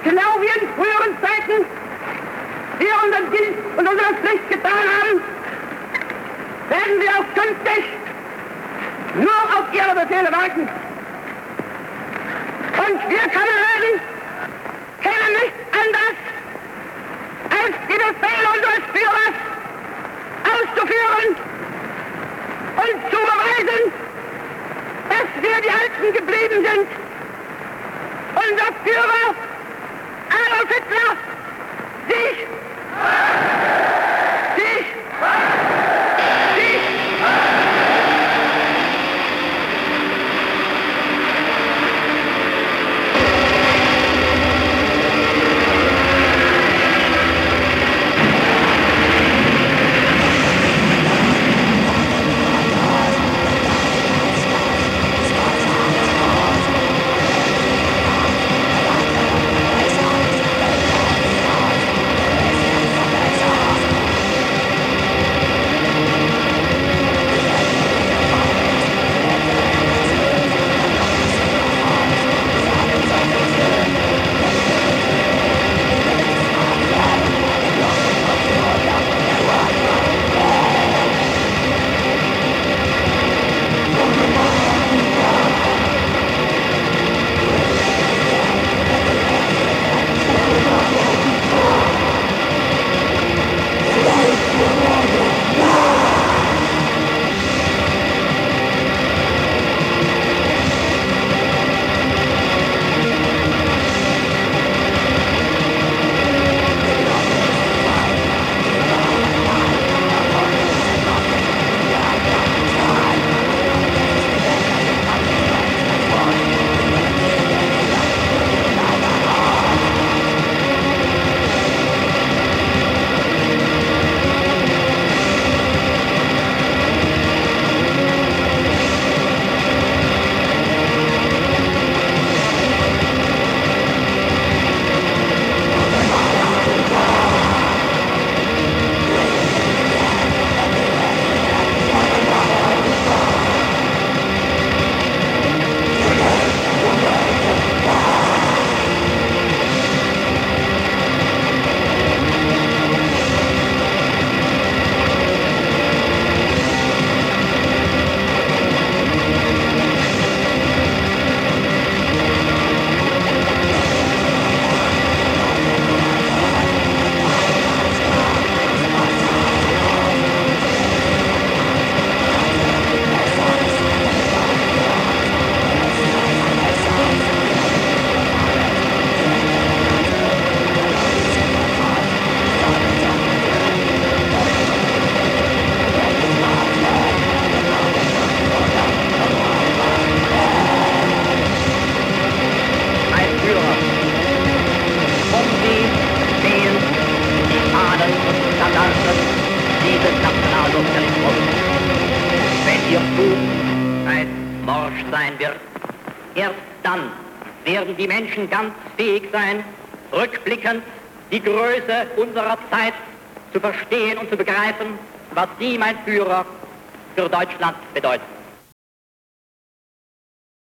genau wie in früheren Zeiten wir unseren Dienst und unsere Pflicht getan haben, werden wir auch künftig nur auf Ihre Befehle warten. Und wir Kameraden kennen nichts anderes, als die Befehle unseres Führers auszuführen und zu beweisen, dass wir die Alten geblieben sind. Unser Führer, Adolf Hitler, sich. Erst dann werden die Menschen ganz fähig sein, rückblickend die Größe unserer Zeit zu verstehen und zu begreifen, was Sie, mein Führer, für Deutschland bedeuten.